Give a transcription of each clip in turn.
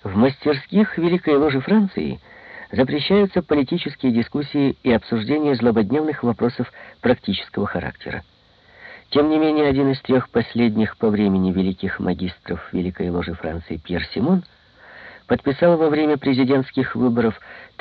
В мастерских Великой Ложи Франции запрещаются политические дискуссии и обсуждение злободневных вопросов практического характера. Тем не менее, один из трех последних по времени великих магистров Великой Ложи Франции, Пьер Симон, подписал во время президентских выборов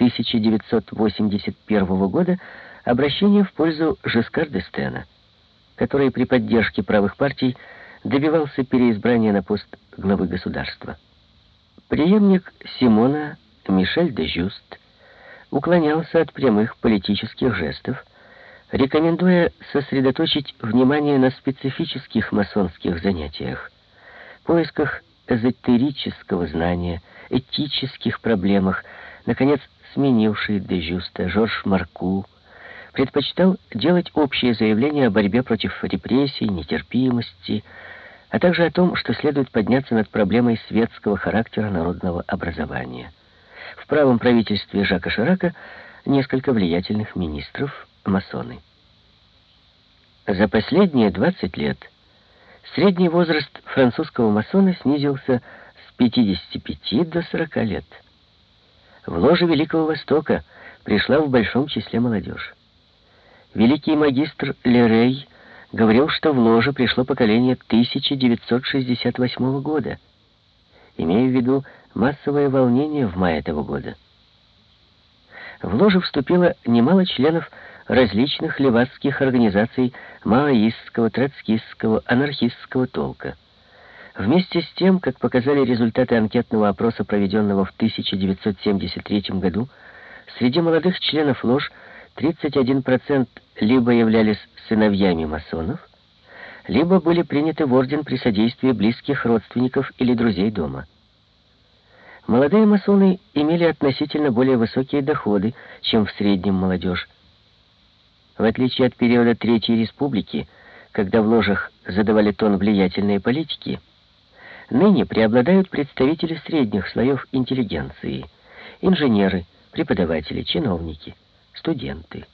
1981 года обращение в пользу Жескар д'Эстена, который при поддержке правых партий добивался переизбрания на пост главы государства. Преемник Симона, Мишель де Жюст, уклонялся от прямых политических жестов, рекомендуя сосредоточить внимание на специфических масонских занятиях, поисках эзотерического знания, этических проблемах. Наконец, сменивший де Жюста Жорж Марку предпочитал делать общее заявление о борьбе против репрессий, нетерпимости, а также о том, что следует подняться над проблемой светского характера народного образования. В правом правительстве Жака Ширака несколько влиятельных министров — масоны. За последние 20 лет средний возраст французского масона снизился с 55 до 40 лет. В ложе Великого Востока пришла в большом числе молодежь. Великий магистр Лерей говорил, что в ложе пришло поколение 1968 года, имея в виду массовое волнение в мае этого года. В ложе вступило немало членов различных левацких организаций маоистского, троцкистского, анархистского толка. Вместе с тем, как показали результаты анкетного опроса, проведенного в 1973 году, среди молодых членов лож 31% либо являлись сыновьями масонов, либо были приняты в орден при содействии близких родственников или друзей дома. Молодые масоны имели относительно более высокие доходы, чем в среднем молодежь. В отличие от периода Третьей Республики, когда в ложах задавали тон влиятельные политики, ныне преобладают представители средних слоев интеллигенции, инженеры, преподаватели, чиновники, студенты.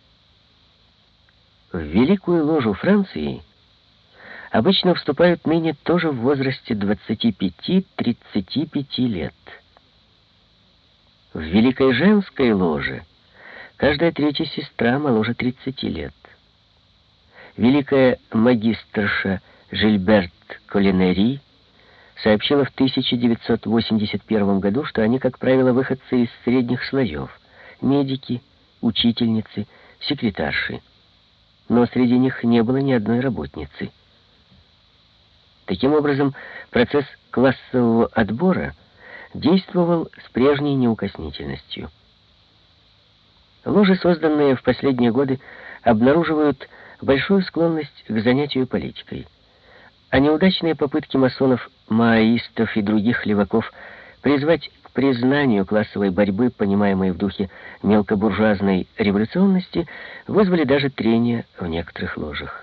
В Великую Ложу Франции обычно вступают ныне тоже в возрасте 25-35 лет. В Великой Женской Ложе каждая третья сестра моложе 30 лет. Великая магистрша Жильберт Колинери сообщила в 1981 году, что они, как правило, выходцы из средних слоев, медики, учительницы, секретарши. Но среди них не было ни одной работницы. Таким образом, процесс классового отбора действовал с прежней неукоснительностью. Ложи, созданные в последние годы, обнаруживают большую склонность к занятию политикой. А неудачные попытки масонов, маоистов и других леваков призвать к признанию классовой борьбы, понимаемой в духе мелкобуржуазной революционности, вызвали даже трения в некоторых ложах.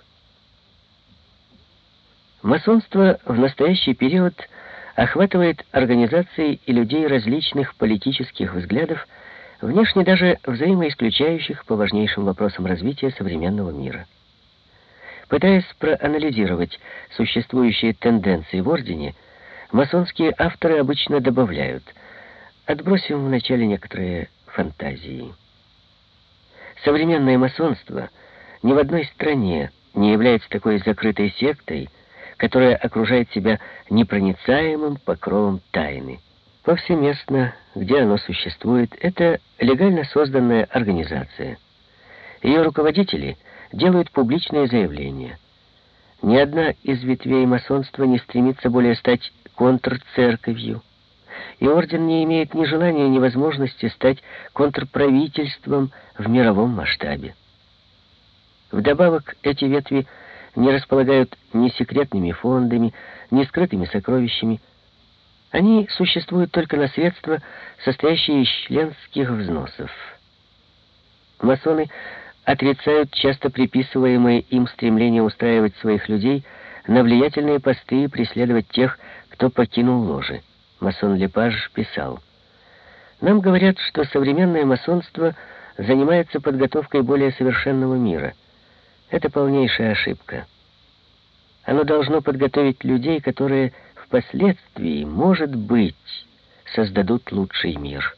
Масонство в настоящий период охватывает организации и людей различных политических взглядов, внешне даже взаимоисключающих по важнейшим вопросам развития современного мира. Пытаясь проанализировать существующие тенденции в ордене, масонские авторы обычно добавляют: отбросим вначале некоторые фантазии. Современное масонство ни в одной стране не является такой закрытой сектой, которая окружает себя непроницаемым покровом тайны. Повсеместно, где оно существует, это легально созданная организация. Ее руководители делают публичные заявления. Ни одна из ветвей масонства не стремится более стать контрцерковью, и орден не имеет ни желания, ни возможности стать контрправительством в мировом масштабе. Вдобавок, эти ветви не располагают ни секретными фондами, ни скрытыми сокровищами. Они существуют только на средства, состоящие из членских взносов. Масоны отрицают часто приписываемое им стремление устраивать своих людей на влиятельные посты и преследовать тех, кто покинул ложи. Масон Лепаж писал: «Нам говорят, что современное масонство занимается подготовкой более совершенного мира. Это полнейшая ошибка. Оно должно подготовить людей, которые впоследствии, может быть, создадут лучший мир.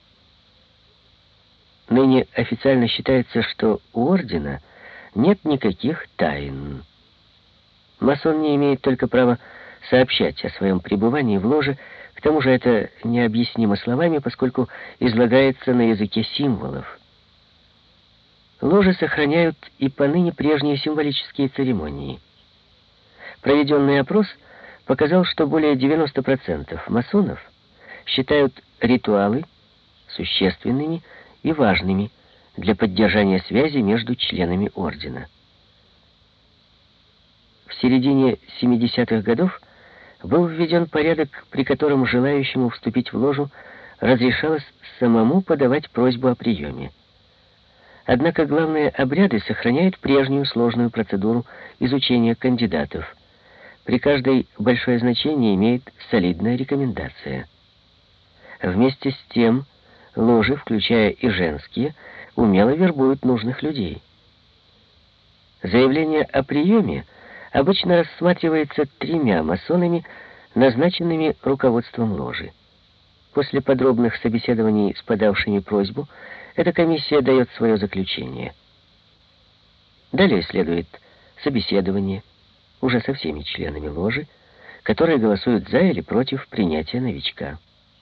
Ныне официально считается, что у ордена нет никаких тайн. Масон не имеет только права сообщать о своем пребывании в ложе, к тому же это необъяснимо словами, поскольку излагается на языке символов. Ложи сохраняют и поныне прежние символические церемонии. Проведенный опрос показал, что более 90% масонов считают ритуалы существенными и важными для поддержания связи между членами ордена. В середине 70-х годов был введен порядок, при котором желающему вступить в ложу разрешалось самому подавать просьбу о приеме. Однако главные обряды сохраняют прежнюю сложную процедуру изучения кандидатов. При каждой большое значение имеет солидная рекомендация. Вместе с тем, ложи, включая и женские, умело вербуют нужных людей. Заявление о приеме обычно рассматривается 3 масонами, назначенными руководством ложи. После подробных собеседований с подавшими просьбу, эта комиссия дает свое заключение. Далее следует собеседование уже со всеми членами ложи, которые голосуют за или против принятия новичка.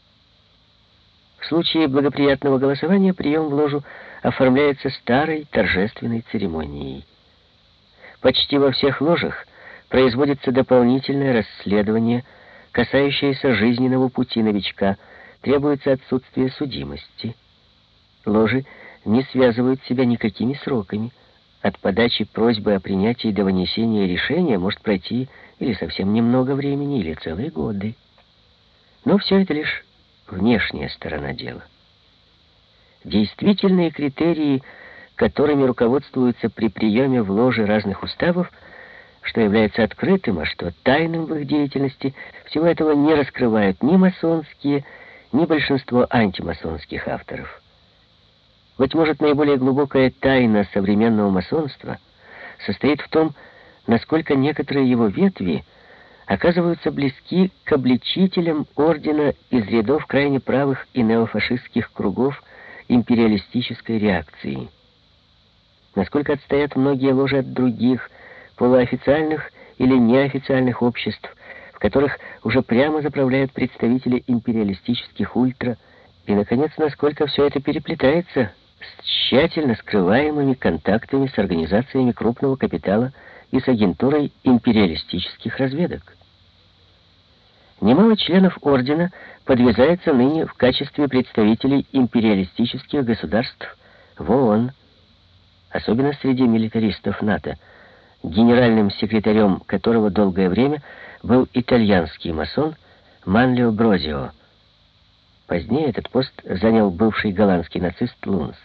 В случае благоприятного голосования прием в ложу оформляется старой торжественной церемонией. Почти во всех ложах производится дополнительное расследование, касающееся жизненного пути новичка, требуется отсутствие судимости. Ложи не связывают себя никакими сроками. От подачи просьбы о принятии до вынесения решения может пройти или совсем немного времени, или целые годы. Но все это лишь внешняя сторона дела. Действительные критерии, которыми руководствуются при приеме в ложе разных уставов, что является открытым, а что тайным в их деятельности, всего этого не раскрывают ни масонские, ни большинство антимасонских авторов. Быть может, наиболее глубокая тайна современного масонства состоит в том, насколько некоторые его ветви оказываются близки к обличителям ордена из рядов крайне правых и неофашистских кругов империалистической реакции. Насколько отстоят многие ложи от других, полуофициальных или неофициальных обществ, в которых уже прямо заправляют представители империалистических ультра, и, наконец, насколько все это переплетается с тщательно скрываемыми контактами с организациями крупного капитала и с агентурой империалистических разведок. Немало членов ордена подвязается ныне в качестве представителей империалистических государств в ООН, особенно среди милитаристов НАТО, генеральным секретарем которого долгое время был итальянский масон Манлио Брозио. Позднее этот пост занял бывший голландский нацист Лунс.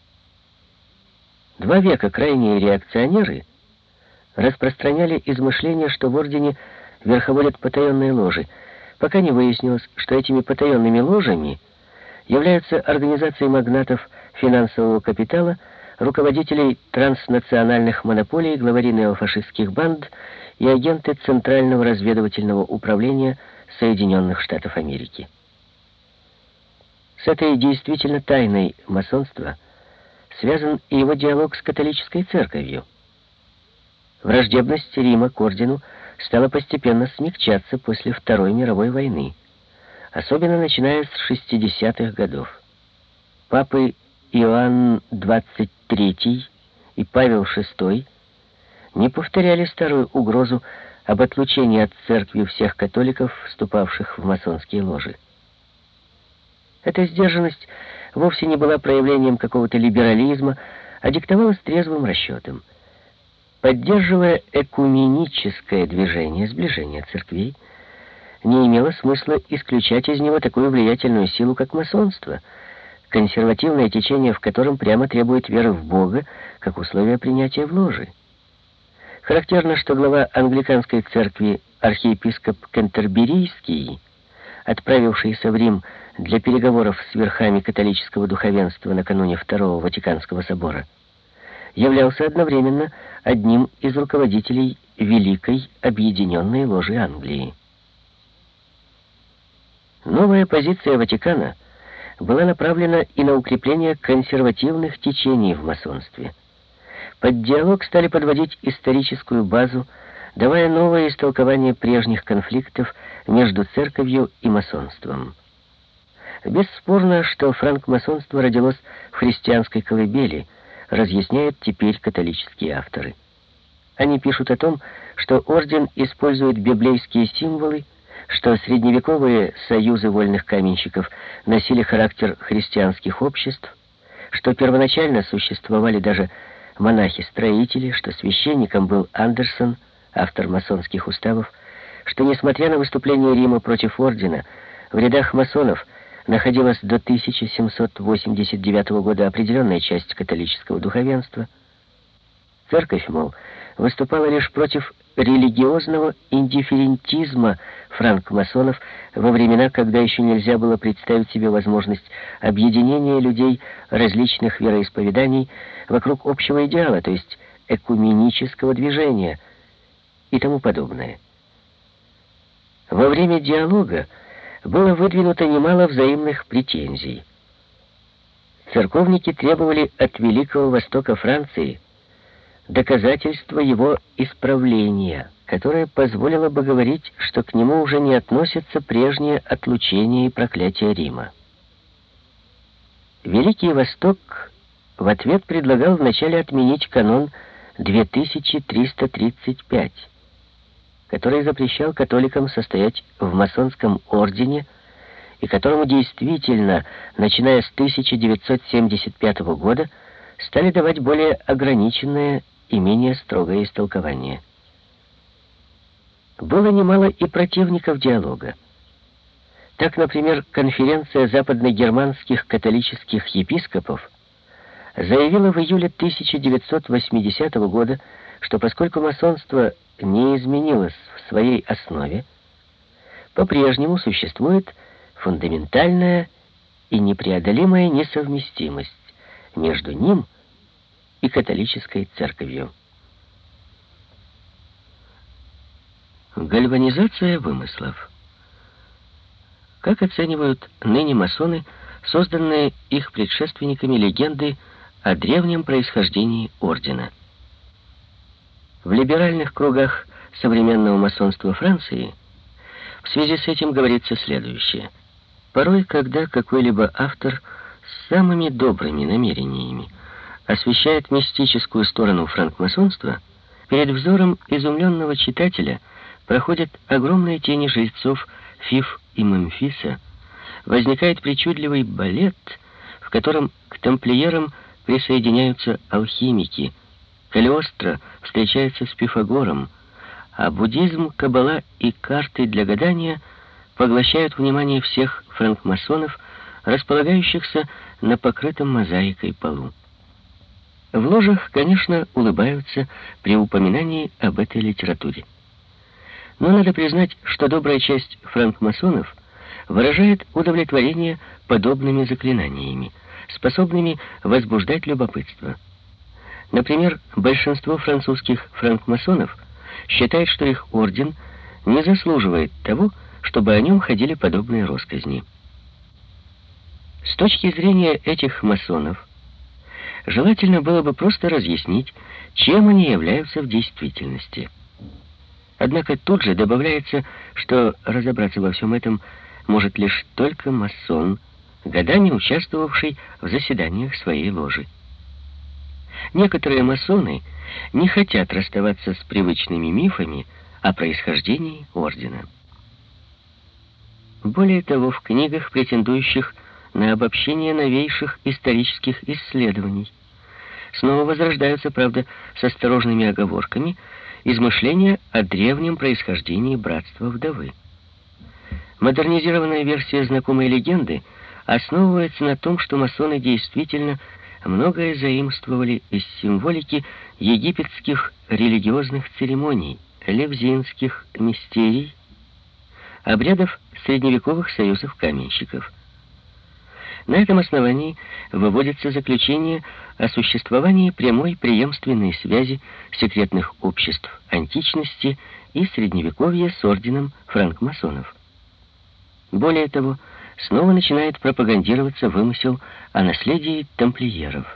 2 века крайние реакционеры распространяли измышления, что в ордене верховодят потаенные ложи, пока не выяснилось, что этими потаенными ложами являются организации магнатов финансового капитала, руководителей транснациональных монополий, главари неофашистских банд и агенты Центрального разведывательного управления Соединенных Штатов Америки. С этой действительно тайной масонства связан и его диалог с католической церковью. Враждебность Рима к ордену стала постепенно смягчаться после Второй мировой войны, особенно начиная с 60-х годов. Папы Иоанн XXIII и Павел VI не повторяли старую угрозу об отлучении от церкви всех католиков, вступавших в масонские ложи. Эта сдержанность вовсе не была проявлением какого-то либерализма, а диктовалась трезвым расчетом. Поддерживая экуменическое движение сближения церквей, не имело смысла исключать из него такую влиятельную силу, как масонство, консервативное течение в котором прямо требует веры в Бога как условие принятия в ложи. Характерно, что глава англиканской церкви архиепископ Кентерберийский, отправившийся в Рим для переговоров с верхами католического духовенства накануне Второго Ватиканского собора, являлся одновременно одним из руководителей Великой Объединенной Ложи Англии. Новая позиция Ватикана была направлена и на укрепление консервативных течений в масонстве. Под диалог стали подводить историческую базу, давая новое истолкование прежних конфликтов между церковью и масонством. Бесспорно, что франкмасонство родилось в христианской колыбели, разъясняют теперь католические авторы. Они пишут о том, что орден использует библейские символы, что средневековые союзы вольных каменщиков носили характер христианских обществ, что первоначально существовали даже монахи-строители, что священником был Андерсон, автор масонских уставов, что, несмотря на выступление Рима против ордена, в рядах масонов находилась до 1789 года определенная часть католического духовенства. Церковь, мол, выступала лишь против религиозного индифферентизма франкмасонов во времена, когда еще нельзя было представить себе возможность объединения людей различных вероисповеданий вокруг общего идеала, то есть экуменического движения и тому подобное. Во время диалога было выдвинуто немало взаимных претензий. Церковники требовали от Великого Востока Франции доказательства его исправления, которое позволило бы говорить, что к нему уже не относятся прежние отлучения и проклятия Рима. Великий Восток в ответ предлагал вначале отменить канон 2335, который запрещал католикам состоять в масонском ордене и которому действительно, начиная с 1975 года, стали давать более ограниченное и менее строгое истолкование. Было немало и противников диалога. Так, например, конференция западногерманских католических епископов заявила в июле 1980 года, что поскольку масонство не изменилось в своей основе, по-прежнему существует фундаментальная и непреодолимая несовместимость между ним и католической церковью. Гальванизация вымыслов. Как оценивают ныне масоны созданные их предшественниками легенды о древнем происхождении ордена? В либеральных кругах современного масонства Франции в связи с этим говорится следующее. Порой, когда какой-либо автор с самыми добрыми намерениями освещает мистическую сторону франкмасонства, перед взором изумленного читателя проходят огромные тени жрецов Фиф и Мемфиса, возникает причудливый балет, в котором к тамплиерам присоединяются алхимики, Калиостро встречается с Пифагором, а буддизм, каббала и карты для гадания поглощают внимание всех франкмасонов, располагающихся на покрытом мозаикой полу. В ложах, конечно, улыбаются при упоминании об этой литературе. Но надо признать, что добрая часть франкмасонов выражает удовлетворение подобными заклинаниями, способными возбуждать любопытство. Например, большинство французских франкмасонов считает, что их орден не заслуживает того, чтобы о нем ходили подобные россказни. С точки зрения этих масонов, желательно было бы просто разъяснить, чем они являются в действительности. Однако тут же добавляется, что разобраться во всем этом может лишь только масон, годами участвовавший в заседаниях своей ложи. Некоторые масоны не хотят расставаться с привычными мифами о происхождении ордена. Более того, в книгах, претендующих на обобщение новейших исторических исследований, снова возрождаются, правда, с осторожными оговорками, измышления о древнем происхождении братства вдовы. Модернизированная версия знакомой легенды основывается на том, что масоны действительно многое заимствовали из символики египетских религиозных церемоний, левзинских мистерий, обрядов средневековых союзов каменщиков. На этом основании выводится заключение о существовании прямой преемственной связи секретных обществ античности и средневековья с орденом франкмасонов. Более того, снова начинает пропагандироваться вымысел о наследии тамплиеров.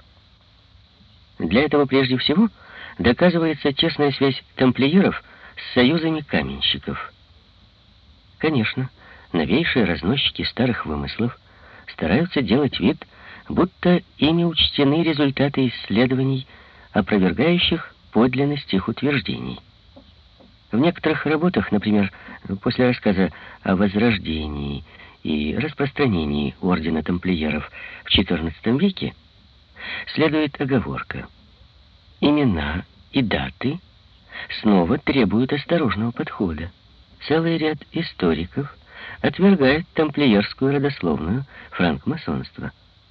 Для этого прежде всего доказывается тесная связь тамплиеров с союзами каменщиков. Конечно, новейшие разносчики старых вымыслов стараются делать вид, будто ими учтены результаты исследований, опровергающих подлинность их утверждений. В некоторых работах, например, после рассказа о возрождении и распространении ордена тамплиеров в XIV веке, следует оговорка. Имена и даты снова требуют осторожного подхода. Целый ряд историков отвергает тамплиерскую родословную франкмасонства.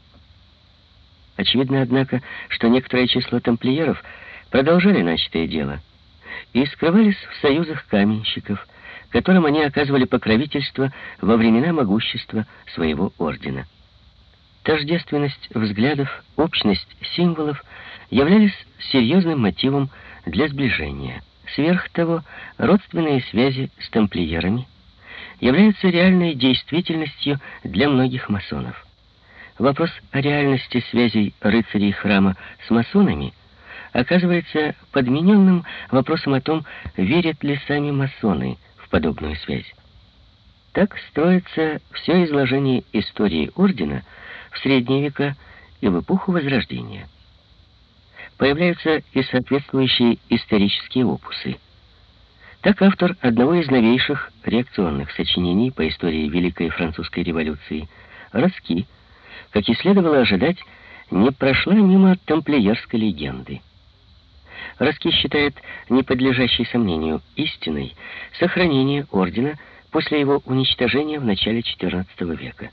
Очевидно, однако, что некоторое число тамплиеров продолжали начатое дело и скрывались в союзах каменщиков, которым они оказывали покровительство во времена могущества своего ордена. Тождественность взглядов, общность символов являлись серьезным мотивом для сближения. Сверх того, родственные связи с тамплиерами являются реальной действительностью для многих масонов. Вопрос о реальности связей рыцарей храма с масонами оказывается подмененным вопросом о том, верят ли сами масоны в подобную связь. Так строится все изложение истории ордена в средние века и в эпоху Возрождения. Появляются и соответствующие исторические опусы. Так автор одного из новейших реакционных сочинений по истории Великой Французской революции, Раски, как и следовало ожидать, не прошла мимо тамплиерской легенды. Раски считает неподлежащей сомнению истиной сохранение ордена после его уничтожения в начале XIV века.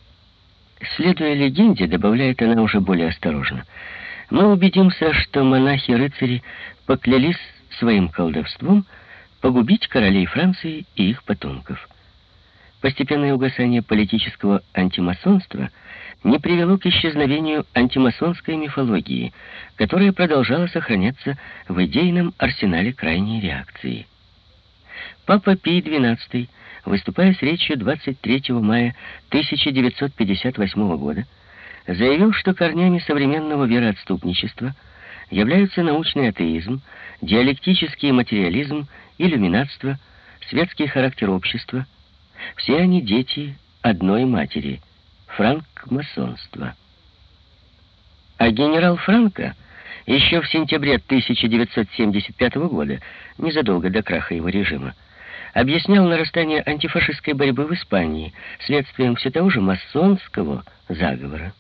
Следуя легенде, добавляет она уже более осторожно, мы убедимся, что монахи-рыцари поклялись своим колдовством погубить королей Франции и их потомков. Постепенное угасание политического антимасонства не привело к исчезновению антимасонской мифологии, которая продолжала сохраняться в идейном арсенале крайней реакции. Папа Пий XII, выступая с речью 23 мая 1958 года, заявил, что корнями современного вероотступничества являются научный атеизм, диалектический материализм, иллюминатство, светский характер общества. Все они дети одной матери — франкмасонства. А генерал Франко еще в сентябре 1975 года, незадолго до краха его режима, объяснял нарастание антифашистской борьбы в Испании следствием все того же масонского заговора.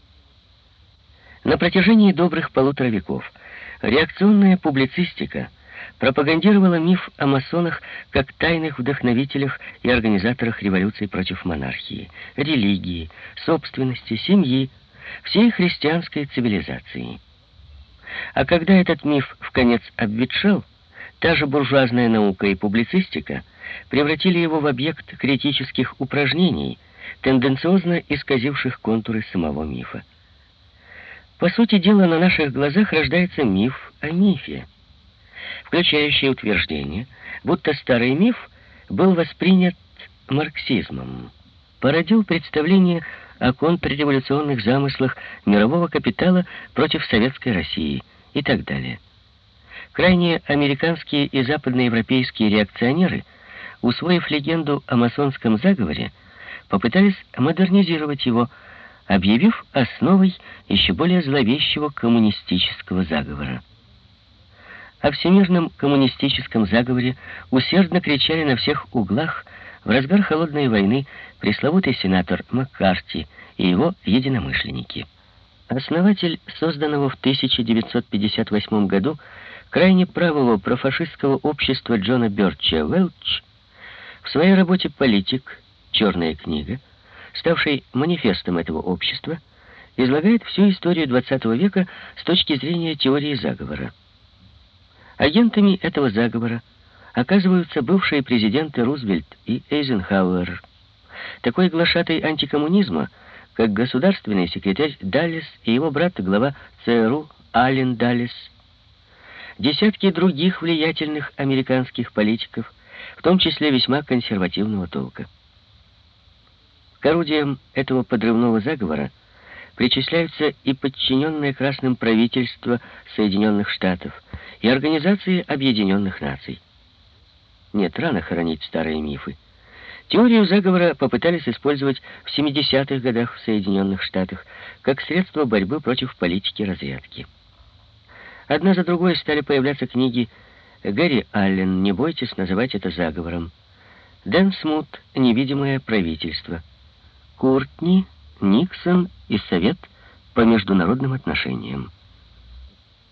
На протяжении добрых 1,5 века реакционная публицистика пропагандировала миф о масонах как тайных вдохновителях и организаторах революций против монархии, религии, собственности, семьи, всей христианской цивилизации. А когда этот миф вконец обветшал, та же буржуазная наука и публицистика превратили его в объект критических упражнений, тенденциозно исказивших контуры самого мифа. По сути дела, на наших глазах рождается миф о мифе, включающий утверждение, будто старый миф был воспринят марксизмом, породил представление о контрреволюционных замыслах мирового капитала против советской России и так далее. Крайне американские и западноевропейские реакционеры, усвоив легенду о масонском заговоре, попытались модернизировать его, объявив основой еще более зловещего коммунистического заговора. О всемирном коммунистическом заговоре усердно кричали на всех углах в разгар холодной войны пресловутый сенатор Маккарти и его единомышленники. Основатель созданного в 1958 году крайне правого профашистского общества Джона Бёрча Уэлч в своей работе «Политик. Черная книга», ставшей манифестом этого общества, излагает всю историю XX века с точки зрения теории заговора. Агентами этого заговора оказываются бывшие президенты Рузвельт и Эйзенхауэр, такой глашатай антикоммунизма, как государственный секретарь Даллес и его брат, глава ЦРУ Аллен Даллес, десятки других влиятельных американских политиков, в том числе весьма консервативного толка. К орудиям этого подрывного заговора причисляются и подчиненное Красным правительство Соединенных Штатов, и Организации Объединенных Наций. Нет, рано хоронить старые мифы. Теорию заговора попытались использовать в 70-х годах в Соединенных Штатах как средство борьбы против политики разведки. Одна за другой стали появляться книги Гэри Аллен «Не бойтесь называть это заговором», Дэн Смут «Невидимое правительство», Куртни, Никсон и Совет по международным отношениям.